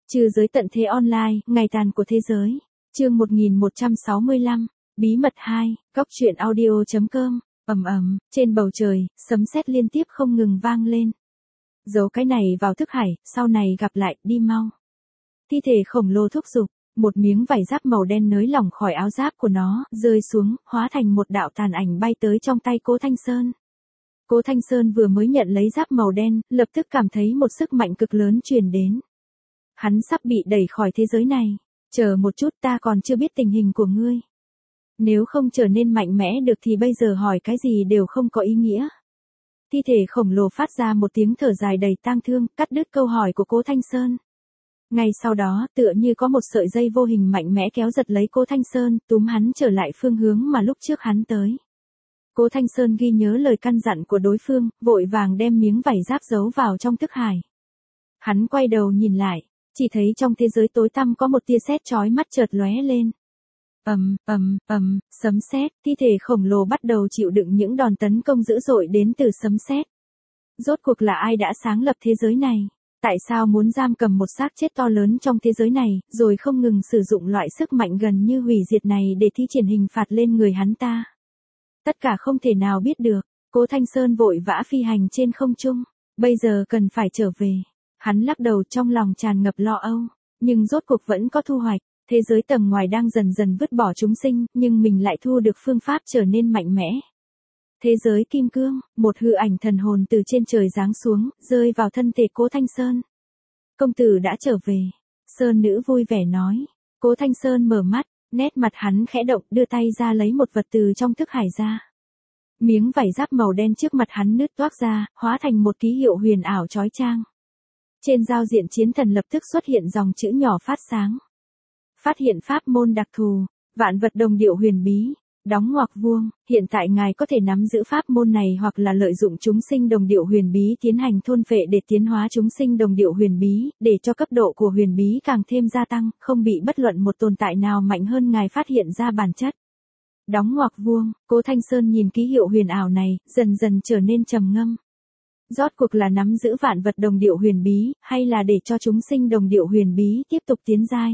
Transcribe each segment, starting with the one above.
Trừ giới tận thế online, ngày tàn của thế giới. Chương 1165, bí mật 2, góc truyện audio.com. Trên bầu trời, sấm sét liên tiếp không ngừng vang lên. Giấu cái này vào thức hải, sau này gặp lại, đi mau. Thi thể khổng lồ thúc giục, một miếng vải giáp màu đen nới lỏng khỏi áo giáp của nó, rơi xuống, hóa thành một đạo tàn ảnh bay tới trong tay Cố Thanh Sơn. Cố Thanh Sơn vừa mới nhận lấy giáp màu đen, lập tức cảm thấy một sức mạnh cực lớn truyền đến. Hắn sắp bị đẩy khỏi thế giới này. Chờ một chút, ta còn chưa biết tình hình của ngươi. Nếu không trở nên mạnh mẽ được thì bây giờ hỏi cái gì đều không có ý nghĩa. Thi thể khổng lồ phát ra một tiếng thở dài đầy tang thương, cắt đứt câu hỏi của Cố Thanh Sơn. Ngay sau đó, tựa như có một sợi dây vô hình mạnh mẽ kéo giật lấy Cố Thanh Sơn, túm hắn trở lại phương hướng mà lúc trước hắn tới. Cố Thanh Sơn ghi nhớ lời căn dặn của đối phương, vội vàng đem miếng vải giáp giấu vào trong thức hải. Hắn quay đầu nhìn lại, chỉ thấy trong thế giới tối tăm có một tia sét chói mắt chợt lóe lên. Sấm sét, thi thể khổng lồ bắt đầu chịu đựng những đòn tấn công dữ dội đến từ sấm sét. Rốt cuộc là ai đã sáng lập thế giới này? Tại sao muốn giam cầm một xác chết to lớn trong thế giới này, rồi không ngừng sử dụng loại sức mạnh gần như hủy diệt này để thi triển hình phạt lên người hắn ta? Tất cả không thể nào biết được. Cố Thanh Sơn vội vã phi hành trên không trung. Bây giờ cần phải trở về. Hắn lắc đầu, trong lòng tràn ngập lo âu. Nhưng rốt cuộc vẫn có thu hoạch. Thế giới tầng ngoài đang dần dần vứt bỏ chúng sinh, nhưng mình lại thu được phương pháp trở nên mạnh mẽ. Thế giới kim cương, một hư ảnh thần hồn từ trên trời giáng xuống, rơi vào thân thể Cố Thanh Sơn. Công tử đã trở về. Sơn nữ vui vẻ nói. Cố Thanh Sơn mở mắt, nét mặt hắn khẽ động, đưa tay ra lấy một vật từ trong thức hải ra. Miếng vải giáp màu đen trước mặt hắn nứt toác ra, hóa thành một ký hiệu huyền ảo chói chang. Trên giao diện chiến thần lập tức xuất hiện dòng chữ nhỏ phát sáng. Phát hiện pháp môn đặc thù, vạn vật đồng điệu huyền bí, đóng ngoặc vuông, hiện tại ngài có thể nắm giữ pháp môn này hoặc là lợi dụng chúng sinh đồng điệu huyền bí tiến hành thôn phệ để tiến hóa chúng sinh đồng điệu huyền bí, để cho cấp độ của huyền bí càng thêm gia tăng, không bị bất luận một tồn tại nào mạnh hơn ngài phát hiện ra bản chất. Đóng ngoặc vuông, Cố Thanh Sơn nhìn ký hiệu huyền ảo này, dần dần trở nên trầm ngâm. Rốt cuộc là nắm giữ vạn vật đồng điệu huyền bí, hay là để cho chúng sinh đồng điệu huyền bí tiếp tục tiến giai?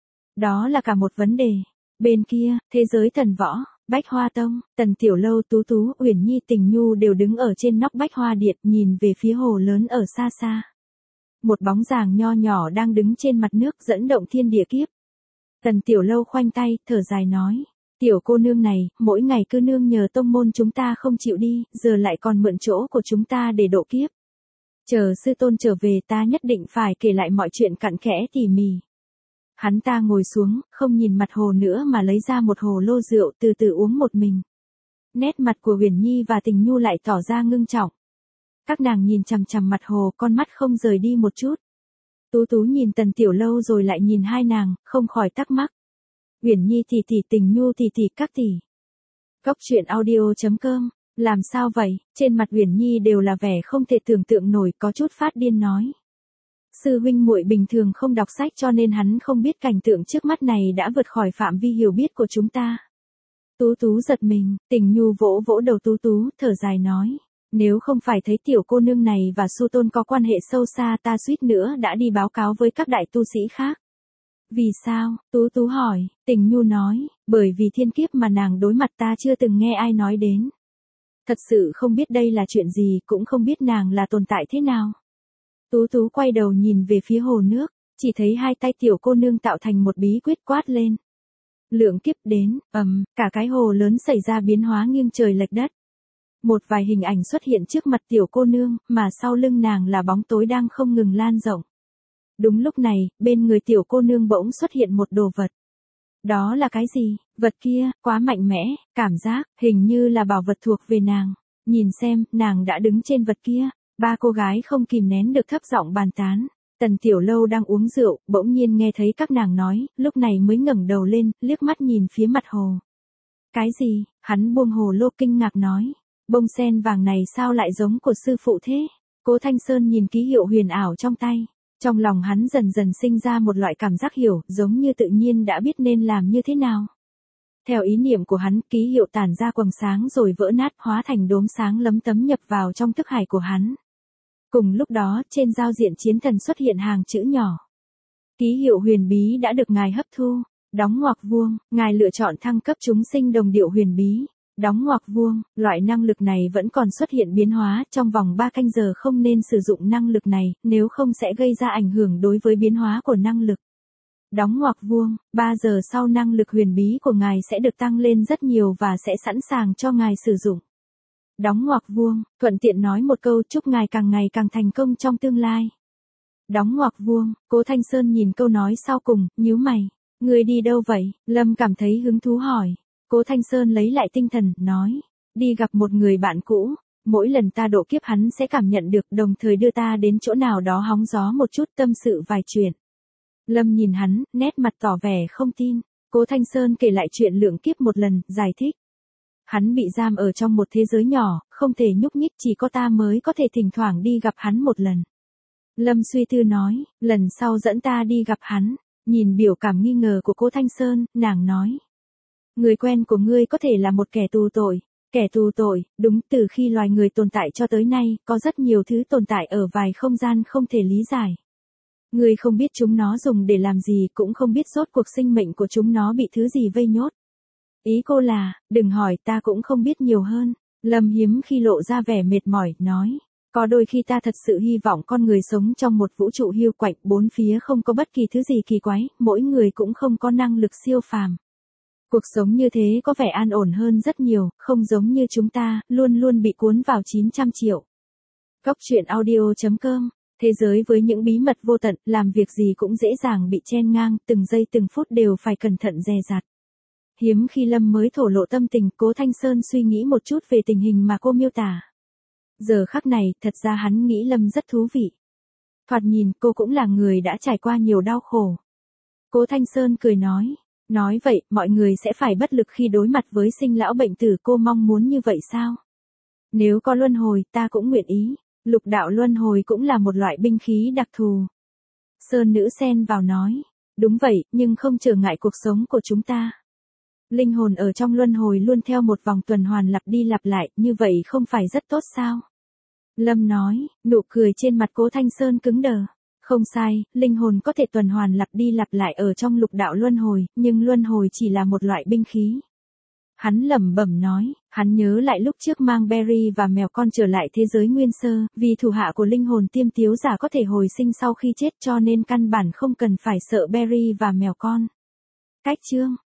Đó là cả một vấn đề. Bên kia, thế giới thần võ, Bách Hoa Tông, Tần Tiểu Lâu, Tú Tú, Uyển Nhi, Tình Nhu đều đứng ở trên nóc Bách Hoa Điện, nhìn về phía hồ lớn ở xa xa. Một bóng dáng nho nhỏ đang đứng trên mặt nước dẫn động thiên địa kiếp. Tần Tiểu Lâu khoanh tay, thở dài nói. Tiểu cô nương này, mỗi ngày cứ nương nhờ tông môn chúng ta không chịu đi, giờ lại còn mượn chỗ của chúng ta để độ kiếp. Chờ sư tôn trở về ta nhất định phải kể lại mọi chuyện cặn kẽ tỉ mỉ. Hắn ta ngồi xuống, không nhìn mặt hồ nữa mà lấy ra một hồ lô rượu từ từ uống một mình. Nét mặt của Uyển Nhi và Tình Nhu lại tỏ ra ngưng trọng. Các nàng nhìn chằm chằm mặt hồ, con mắt không rời đi một chút. Tú Tú nhìn Tần Tiểu Lâu rồi lại nhìn hai nàng, không khỏi thắc mắc. Uyển Nhi tỷ tỷ, Tình Nhu tỷ tỷ, các tỷ. Góc truyện audio.com. Làm sao vậy? Trên mặt Uyển Nhi đều là vẻ không thể tưởng tượng nổi, có chút phát điên nói. Sư huynh muội bình thường không đọc sách cho nên hắn không biết cảnh tượng trước mắt này đã vượt khỏi phạm vi hiểu biết của chúng ta. Tú Tú giật mình, Tình Nhu vỗ vỗ đầu Tú Tú, thở dài nói. Nếu không phải thấy tiểu cô nương này và Su Tôn có quan hệ sâu xa ta suýt nữa đã đi báo cáo với các đại tu sĩ khác. Vì sao? Tú Tú hỏi. Tình Nhu nói, bởi vì thiên kiếp mà nàng đối mặt ta chưa từng nghe ai nói đến. Thật sự không biết đây là chuyện gì, cũng không biết nàng là tồn tại thế nào. Tú Tú quay đầu nhìn về phía hồ nước, chỉ thấy hai tay tiểu cô nương tạo thành một bí quyết quát lên. Lượng kiếp đến, cả cái hồ lớn xảy ra biến hóa nghiêng trời lệch đất. Một vài hình ảnh xuất hiện trước mặt tiểu cô nương, mà sau lưng nàng là bóng tối đang không ngừng lan rộng. Đúng lúc này, bên người tiểu cô nương bỗng xuất hiện một đồ vật. Đó là cái gì? Vật kia, quá mạnh mẽ, cảm giác, hình như là bảo vật thuộc về nàng. Nhìn xem, nàng đã đứng trên vật kia. Ba cô gái không kìm nén được thấp giọng bàn tán. Tần Tiểu Lâu đang uống rượu, bỗng nhiên nghe thấy các nàng nói, lúc này mới ngẩng đầu lên, liếc mắt nhìn phía mặt hồ. Cái gì? Hắn buông hồ lô kinh ngạc nói. Bông sen vàng này sao lại giống của sư phụ thế? Cố Thanh Sơn nhìn ký hiệu huyền ảo trong tay. Trong lòng hắn dần dần sinh ra một loại cảm giác hiểu, giống như tự nhiên đã biết nên làm như thế nào. Theo ý niệm của hắn, ký hiệu tản ra quầng sáng rồi vỡ nát, hóa thành đốm sáng lấm tấm nhập vào trong thức hải của hắn. Cùng lúc đó, trên giao diện chiến thần xuất hiện hàng chữ nhỏ. Ký hiệu huyền bí đã được ngài hấp thu. Đóng ngoặc vuông, ngài lựa chọn thăng cấp chúng sinh đồng điệu huyền bí. Đóng ngoặc vuông, loại năng lực này vẫn còn xuất hiện biến hóa, trong vòng 3 canh giờ không nên sử dụng năng lực này, nếu không sẽ gây ra ảnh hưởng đối với biến hóa của năng lực. Đóng ngoặc vuông, 3 giờ sau năng lực huyền bí của ngài sẽ được tăng lên rất nhiều và sẽ sẵn sàng cho ngài sử dụng. Đóng ngoặc vuông, thuận tiện nói một câu chúc ngài càng ngày càng thành công trong tương lai. Đóng ngoặc vuông, Cố Thanh Sơn nhìn câu nói sau cùng, nhíu mày. Người đi đâu vậy? Lâm cảm thấy hứng thú hỏi. Cố Thanh Sơn lấy lại tinh thần, nói. Đi gặp một người bạn cũ. Mỗi lần ta độ kiếp hắn sẽ cảm nhận được, đồng thời đưa ta đến chỗ nào đó hóng gió một chút, tâm sự vài chuyện. Lâm nhìn hắn, nét mặt tỏ vẻ không tin. Cố Thanh Sơn kể lại chuyện lượng kiếp một lần, giải thích. Hắn bị giam ở trong một thế giới nhỏ, không thể nhúc nhích, chỉ có ta mới có thể thỉnh thoảng đi gặp hắn một lần. Lâm suy tư nói, lần sau dẫn ta đi gặp hắn. Nhìn biểu cảm nghi ngờ của Cố Thanh Sơn, nàng nói. Người quen của ngươi có thể là một kẻ tù tội. Kẻ tù tội, đúng, từ khi loài người tồn tại cho tới nay, có rất nhiều thứ tồn tại ở vài không gian không thể lý giải. Ngươi không biết chúng nó dùng để làm gì, cũng không biết rốt cuộc sinh mệnh của chúng nó bị thứ gì vây nhốt. Ý cô là, đừng hỏi, ta cũng không biết nhiều hơn. Lâm hiếm khi lộ ra vẻ mệt mỏi, nói. Có đôi khi ta thật sự hy vọng con người sống trong một vũ trụ hiu quạnh, bốn phía không có bất kỳ thứ gì kỳ quái, mỗi người cũng không có năng lực siêu phàm. Cuộc sống như thế có vẻ an ổn hơn rất nhiều, không giống như chúng ta, luôn luôn bị cuốn vào 900 triệu. Góc truyện audio.com. Thế giới với những bí mật vô tận, làm việc gì cũng dễ dàng bị chen ngang, từng giây từng phút đều phải cẩn thận dè dặt. Hiếm khi Lâm mới thổ lộ tâm tình, Cố Thanh Sơn suy nghĩ một chút về tình hình mà cô miêu tả. Giờ khắc này, thật ra hắn nghĩ Lâm rất thú vị. Thoạt nhìn, cô cũng là người đã trải qua nhiều đau khổ. Cố Thanh Sơn cười nói. Nói vậy, mọi người sẽ phải bất lực khi đối mặt với sinh lão bệnh tử, cô mong muốn như vậy sao? Nếu có luân hồi, ta cũng nguyện ý. Lục đạo luân hồi cũng là một loại binh khí đặc thù. Sơn nữ xen vào nói. Đúng vậy, nhưng không trở ngại cuộc sống của chúng ta. Linh hồn ở trong luân hồi luôn theo một vòng tuần hoàn lặp đi lặp lại, như vậy không phải rất tốt sao? Lâm nói, nụ cười trên mặt Cố Thanh Sơn cứng đờ. Không sai, linh hồn có thể tuần hoàn lặp đi lặp lại ở trong lục đạo luân hồi, nhưng luân hồi chỉ là một loại binh khí. Hắn lẩm bẩm nói, hắn nhớ lại lúc trước mang Berry và mèo con trở lại thế giới nguyên sơ, vì thủ hạ của linh hồn tiêm tiếu giả có thể hồi sinh sau khi chết cho nên căn bản không cần phải sợ Berry và mèo con. Cách chương